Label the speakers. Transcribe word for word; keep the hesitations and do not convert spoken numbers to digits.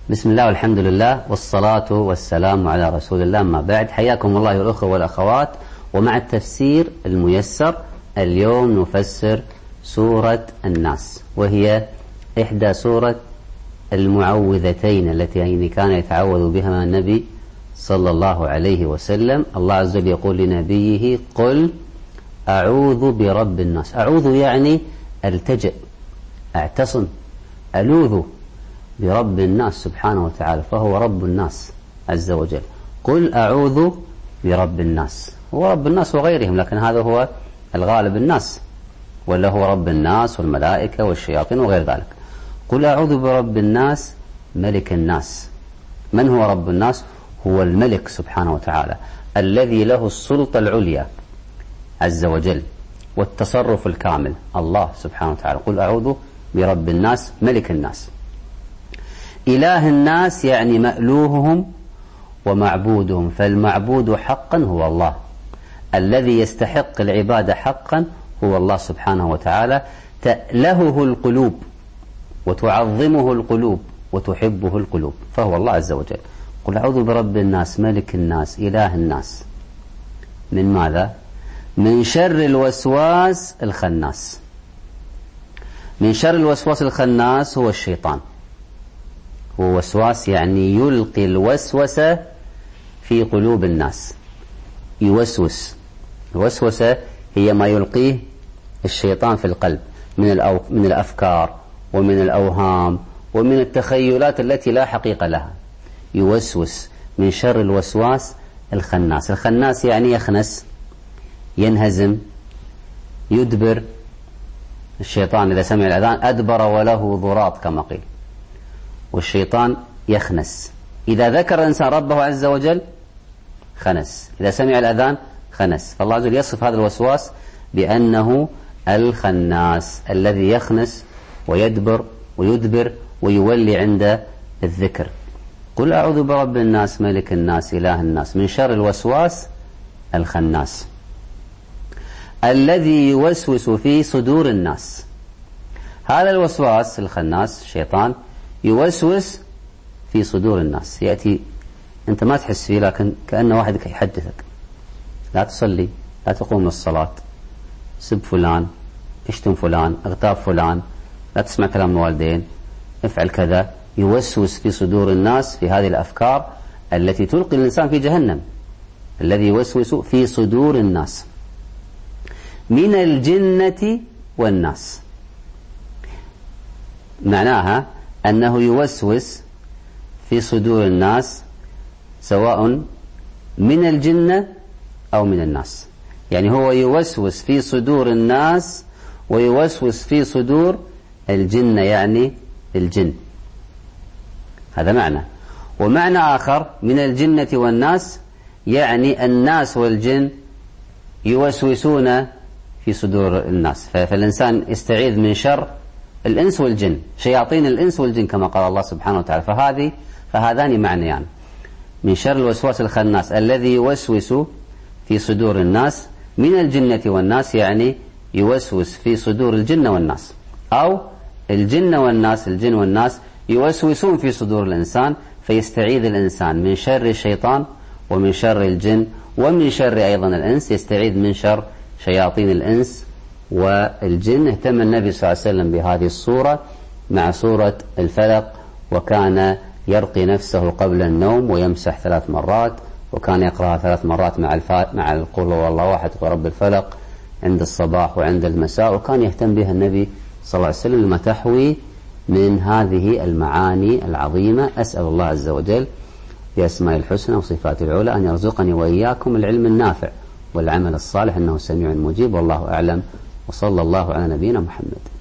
Speaker 1: بسم الله والحمد لله والصلاة والسلام على رسول الله، ما بعد. حياكم الله الأخوة والأخوات، ومع التفسير الميسر اليوم نفسر سورة الناس، وهي إحدى سورة المعوذتين التي كان يتعوذ بها النبي صلى الله عليه وسلم. الله عز وجل يقول لنبيه: قل أعوذ برب الناس. أعوذ يعني التجئ، اعتصم، ألوذ برب الناس سبحانه وتعالى، فهو رب الناس عز وجل. قل أعوذ برب الناس، هو رب الناس وغيرهم، لكن هذا هو الغالب الناس، ولا هو رب الناس والملائكة والشياطين وغير ذلك. قل أعوذ برب الناس ملك الناس. من هو رب الناس؟ هو الملك سبحانه وتعالى الذي له السلطة العليا عز وجل والتصرف الكامل، الله سبحانه وتعالى. قل أعوذ برب الناس ملك الناس. إله الناس يعني مألوههم ومعبودهم، فالمعبود حقا هو الله، الذي يستحق العبادة حقا هو الله سبحانه وتعالى. تألهه القلوب وتعظمه القلوب وتحبه القلوب، فهو الله عز وجل. قل أعوذ برب الناس ملك الناس إله الناس. من ماذا؟ من شر الوسواس الخناس. من شر الوسواس الخناس هو الشيطان. هو وسواس يعني يلقي الوسوسة في قلوب الناس، يوسوس. الوسوسة هي ما يلقيه الشيطان في القلب من الأو... من الأفكار ومن الأوهام ومن التخيلات التي لا حقيقة لها. يوسوس. من شر الوسواس الخناس. الخناس يعني يخنس، ينهزم، يدبر. الشيطان إذا سمع الأذان أدبر وله ضراط كما قيل. والشيطان يخنس. إذا ذكر الإنسان ربه عز وجل خنس، إذا سمع الأذان خنس. فالله عز وجل يصف هذا الوسواس بأنه الخناس الذي يخنس ويدبر ويدبر ويولي عند الذكر. قل أعوذ برب الناس ملك الناس إله الناس من شر الوسواس الخناس الذي يوسوس في صدور الناس. هذا الوسواس الخناس الشيطان يوسوس في صدور الناس، يأتي أنت ما تحس فيه، لكن كأنه واحد يحدثك: لا تصلي، لا تقوم من الصلاة، سب فلان، اشتم فلان، اغتاب فلان، لا تسمع كلام الوالدين، افعل كذا. يوسوس في صدور الناس في هذه الأفكار التي تلقي الإنسان في جهنم. الذي يوسوس في صدور الناس من الجنة والناس، معناها أنه يوسوس في صدور الناس سواء من الجنة أو من الناس. يعني هو يوسوس في صدور الناس ويوسوس في صدور الجنة، يعني الجن. هذا معنى. ومعنى آخر من الجنة والناس يعني الناس والجن يوسوسون في صدور الناس. فالإنسان يستعيذ من شر الإنس والجن، شياطين الإنس والجن كما قال الله سبحانه وتعالى. فهذه فهذان معنيان: يعني من شر الوسواس الخناس الذي يوسوس في صدور الناس من الجنة والناس، يعني يوسوس في صدور الجن والناس، أو الجن والناس الجن والناس يوسوسون في صدور الإنسان، فيستعيذ الإنسان من شر الشيطان ومن شر الجن ومن شر أيضا الإنس. يستعيذ من شر شياطين الإنس والجن. اهتم النبي صلى الله عليه وسلم بهذه الصورة مع سورة الفلق، وكان يرقي نفسه قبل النوم ويمسح ثلاث مرات، وكان يقرأها ثلاث مرات مع الفا... مع القل هو الله واحد ورب الفلق عند الصباح وعند المساء. وكان يهتم بها النبي صلى الله عليه وسلم لما تحوي من هذه المعاني العظيمة. أسأل الله عز وجل بأسماء الحسنى وصفاته العلى أن يرزقني وإياكم العلم النافع والعمل الصالح، إنه سميع مجيب. والله أعلم، وصلى الله على نبينا محمد.